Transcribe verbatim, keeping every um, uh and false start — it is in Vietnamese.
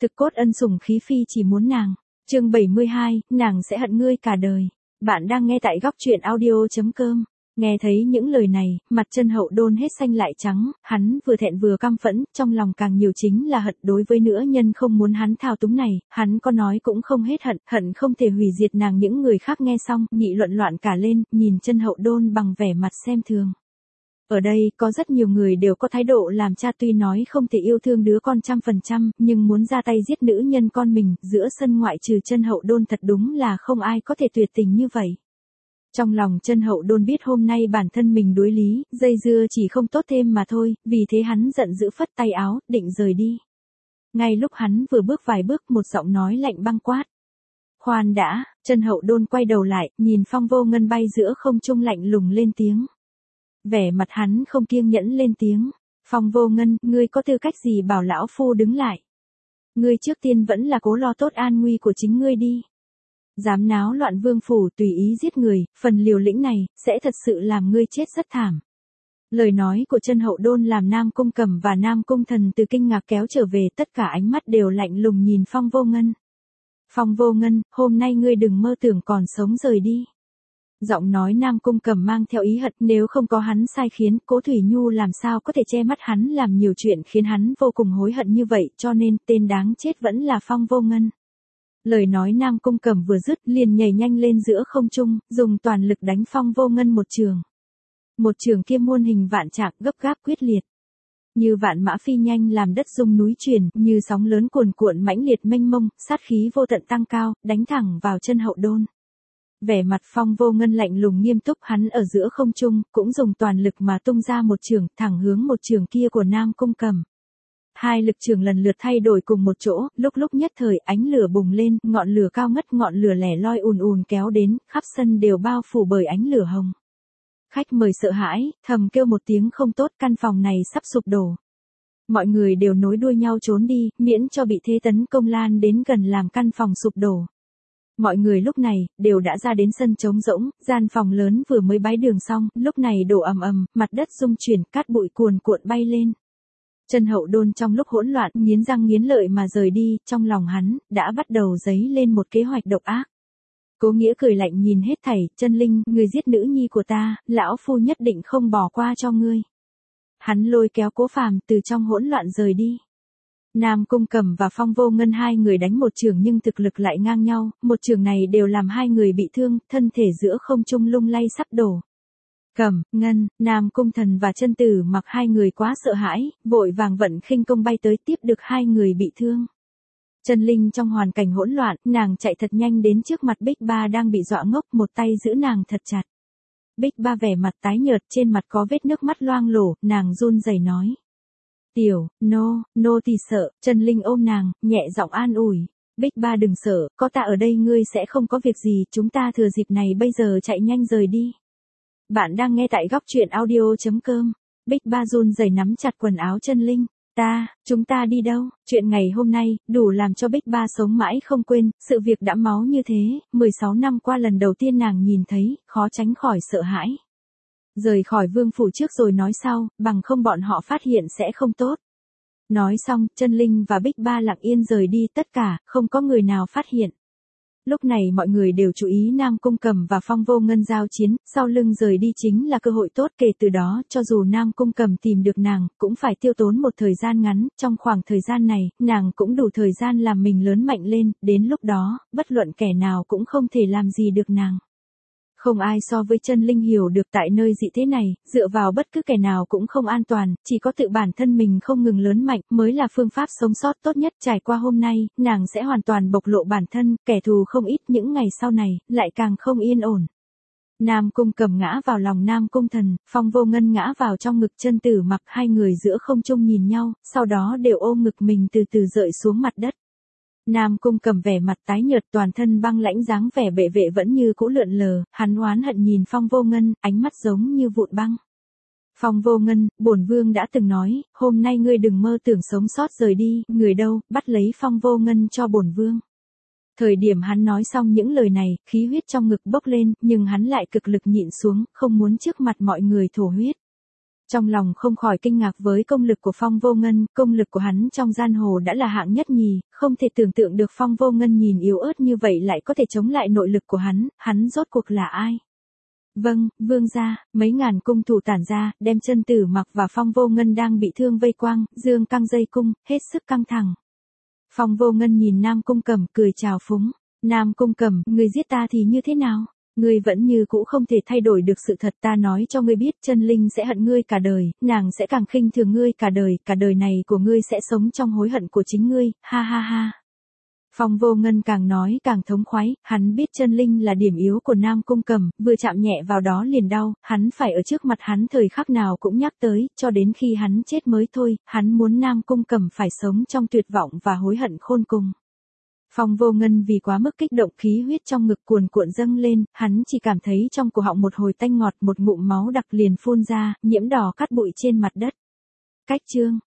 Thực cốt ân sủng khí phi chỉ muốn nàng. Chương bảy mươi hai, nàng sẽ hận ngươi cả đời. Bạn đang nghe tại góc truyện audio chấm com. Nghe thấy những lời này, mặt Chân Hậu Đôn hết xanh lại trắng, hắn vừa thẹn vừa căm phẫn, trong lòng càng nhiều chính là hận đối với nữ nhân không muốn hắn thao túng này, hắn có nói cũng không hết hận, hận không thể hủy diệt nàng. Những người khác nghe xong, nghị luận loạn cả lên, nhìn Chân Hậu Đôn bằng vẻ mặt xem thường. Ở đây, có rất nhiều người đều có thái độ làm cha tuy nói không thể yêu thương đứa con trăm phần trăm, nhưng muốn ra tay giết nữ nhân con mình, giữa sân ngoại trừ Chân Hậu Đôn thật đúng là không ai có thể tuyệt tình như vậy. Trong lòng Chân Hậu Đôn biết hôm nay bản thân mình đối lý, dây dưa chỉ không tốt thêm mà thôi, vì thế hắn giận dữ phất tay áo, định rời đi. Ngay lúc hắn vừa bước vài bước, một giọng nói lạnh băng quát. Khoan đã, Chân Hậu Đôn quay đầu lại, nhìn Phong Vô Ngân bay giữa không trung lạnh lùng lên tiếng. Vẻ mặt hắn không kiêng nhẫn lên tiếng. Phong Vô Ngân, ngươi có tư cách gì bảo lão phu đứng lại? Ngươi trước tiên vẫn là cố lo tốt an nguy của chính ngươi đi. Dám náo loạn vương phủ tùy ý giết người, phần liều lĩnh này, sẽ thật sự làm ngươi chết rất thảm. Lời nói của Chân Hậu Đôn làm Nam Cung Cẩm và Nam Cung Thần từ kinh ngạc kéo trở về, tất cả ánh mắt đều lạnh lùng nhìn Phong Vô Ngân. Phong Vô Ngân, hôm nay ngươi đừng mơ tưởng còn sống rời đi. Giọng nói Nam Cung Cẩm mang theo ý hận, nếu không có hắn sai khiến, Cố Thủy Nhu làm sao có thể che mắt hắn làm nhiều chuyện khiến hắn vô cùng hối hận như vậy, cho nên tên đáng chết vẫn là Phong Vô Ngân. Lời nói Nam Cung Cẩm vừa dứt, liền nhảy nhanh lên giữa không trung, dùng toàn lực đánh Phong Vô Ngân một trường. Một trường kia muôn hình vạn trạng, gấp gáp quyết liệt. Như vạn mã phi nhanh làm đất rung núi chuyển, như sóng lớn cuồn cuộn mãnh liệt mênh mông, sát khí vô tận tăng cao, đánh thẳng vào Chân Hậu Đôn. Vẻ mặt Phong Vô Ngân lạnh lùng nghiêm túc, hắn ở giữa không trung, cũng dùng toàn lực mà tung ra một trường, thẳng hướng một trường kia của Nam Cung Cẩm. Hai lực trường lần lượt thay đổi cùng một chỗ, lúc lúc nhất thời ánh lửa bùng lên, ngọn lửa cao ngất, ngọn lửa lẻ loi ùn ùn kéo đến, khắp sân đều bao phủ bởi ánh lửa hồng. Khách mời sợ hãi, thầm kêu một tiếng không tốt, căn phòng này sắp sụp đổ. Mọi người đều nối đuôi nhau trốn đi, miễn cho bị thế tấn công lan đến gần làm căn phòng sụp đổ. Mọi người lúc này, đều đã ra đến sân trống rỗng, gian phòng lớn vừa mới bái đường xong, lúc này đổ ầm ầm, mặt đất rung chuyển, cát bụi cuồn cuộn bay lên. Chân Hậu Đôn trong lúc hỗn loạn, nghiến răng nghiến lợi mà rời đi, trong lòng hắn, đã bắt đầu dấy lên một kế hoạch độc ác. Cố Nghĩa cười lạnh nhìn hết thảy, Chân Linh, người giết nữ nhi của ta, lão phu nhất định không bỏ qua cho ngươi. Hắn lôi kéo Cố Phàm từ trong hỗn loạn rời đi. Nam Cung Cẩm và Phong Vô Ngân hai người đánh một trường nhưng thực lực lại ngang nhau, một trường này đều làm hai người bị thương, thân thể giữa không trung lung lay sắp đổ. Cẩm, Ngân, Nam Cung Thần và Chân Tử Mặc hai người quá sợ hãi, vội vàng vận khinh công bay tới tiếp được hai người bị thương. Chân Linh trong hoàn cảnh hỗn loạn, nàng chạy thật nhanh đến trước mặt Bích Ba đang bị dọa ngốc, một tay giữ nàng thật chặt. Bích Ba vẻ mặt tái nhợt, trên mặt có vết nước mắt loang lổ, nàng run rẩy nói. Tiểu, nô, nô thì sợ, Chân Linh ôm nàng, nhẹ giọng an ủi. Bích Ba đừng sợ, có ta ở đây ngươi sẽ không có việc gì, chúng ta thừa dịp này bây giờ chạy nhanh rời đi. Bạn đang nghe tại góc truyện audio chấm com. Bích Ba run rẩy nắm chặt quần áo Chân Linh. Ta, chúng ta đi đâu? Chuyện ngày hôm nay, đủ làm cho Bích Ba sống mãi không quên, sự việc đã máu như thế, mười sáu năm qua lần đầu tiên nàng nhìn thấy, khó tránh khỏi sợ hãi. Rời khỏi vương phủ trước rồi nói sau, bằng không bọn họ phát hiện sẽ không tốt. Nói xong, Chân Linh và Bích Ba lặng yên rời đi, tất cả, không có người nào phát hiện. Lúc này mọi người đều chú ý Nam Cung Cẩm và Phong Vô Ngân giao chiến, sau lưng rời đi chính là cơ hội tốt, kể từ đó, cho dù Nam Cung Cẩm tìm được nàng, cũng phải tiêu tốn một thời gian ngắn, trong khoảng thời gian này, nàng cũng đủ thời gian làm mình lớn mạnh lên, đến lúc đó, bất luận kẻ nào cũng không thể làm gì được nàng. Không ai so với Chân Linh hiểu được tại nơi dị thế này, dựa vào bất cứ kẻ nào cũng không an toàn, chỉ có tự bản thân mình không ngừng lớn mạnh mới là phương pháp sống sót tốt nhất. Trải qua hôm nay, nàng sẽ hoàn toàn bộc lộ bản thân, kẻ thù không ít, những ngày sau này, lại càng không yên ổn. Nam Cung Cẩm ngã vào lòng Nam Cung Thần, Phong Vô Ngân ngã vào trong ngực Chân Tử Mặc, hai người giữa không trung nhìn nhau, sau đó đều ôm ngực mình từ từ rơi xuống mặt đất. Nam Cung Cẩm vẻ mặt tái nhợt, toàn thân băng lãnh, dáng vẻ bệ vệ vẫn như cũ lượn lờ, hắn oán hận nhìn Phong Vô Ngân, ánh mắt giống như vụn băng. Phong Vô Ngân, bổn vương đã từng nói, hôm nay ngươi đừng mơ tưởng sống sót rời đi, người đâu, bắt lấy Phong Vô Ngân cho bổn vương. Thời điểm hắn nói xong những lời này, khí huyết trong ngực bốc lên, nhưng hắn lại cực lực nhịn xuống, không muốn trước mặt mọi người thổ huyết. Trong lòng không khỏi kinh ngạc với công lực của Phong Vô Ngân, công lực của hắn trong giang hồ đã là hạng nhất nhì, không thể tưởng tượng được Phong Vô Ngân nhìn yếu ớt như vậy lại có thể chống lại nội lực của hắn, hắn rốt cuộc là ai? Vâng, vương gia, mấy ngàn cung thủ tản ra, đem Chân Tử Mặc và Phong Vô Ngân đang bị thương vây quang, dương căng dây cung, hết sức căng thẳng. Phong Vô Ngân nhìn Nam Cung Cẩm cười chào phúng, Nam Cung Cẩm, người giết ta thì như thế nào? Ngươi vẫn như cũ không thể thay đổi được sự thật, ta nói cho ngươi biết, Chân Linh sẽ hận ngươi cả đời, nàng sẽ càng khinh thường ngươi cả đời, cả đời này của ngươi sẽ sống trong hối hận của chính ngươi, ha ha ha. Phong Vô Ngân càng nói càng thống khoái, hắn biết Chân Linh là điểm yếu của Nam Cung Cẩm, vừa chạm nhẹ vào đó liền đau, hắn phải ở trước mặt hắn thời khắc nào cũng nhắc tới, cho đến khi hắn chết mới thôi, hắn muốn Nam Cung Cẩm phải sống trong tuyệt vọng và hối hận khôn cùng. Phong Vô Ngân vì quá mức kích động, khí huyết trong ngực cuồn cuộn dâng lên, hắn chỉ cảm thấy trong cổ họng một hồi tanh ngọt, một ngụm máu đặc liền phun ra, nhiễm đỏ cát bụi trên mặt đất. Cách chương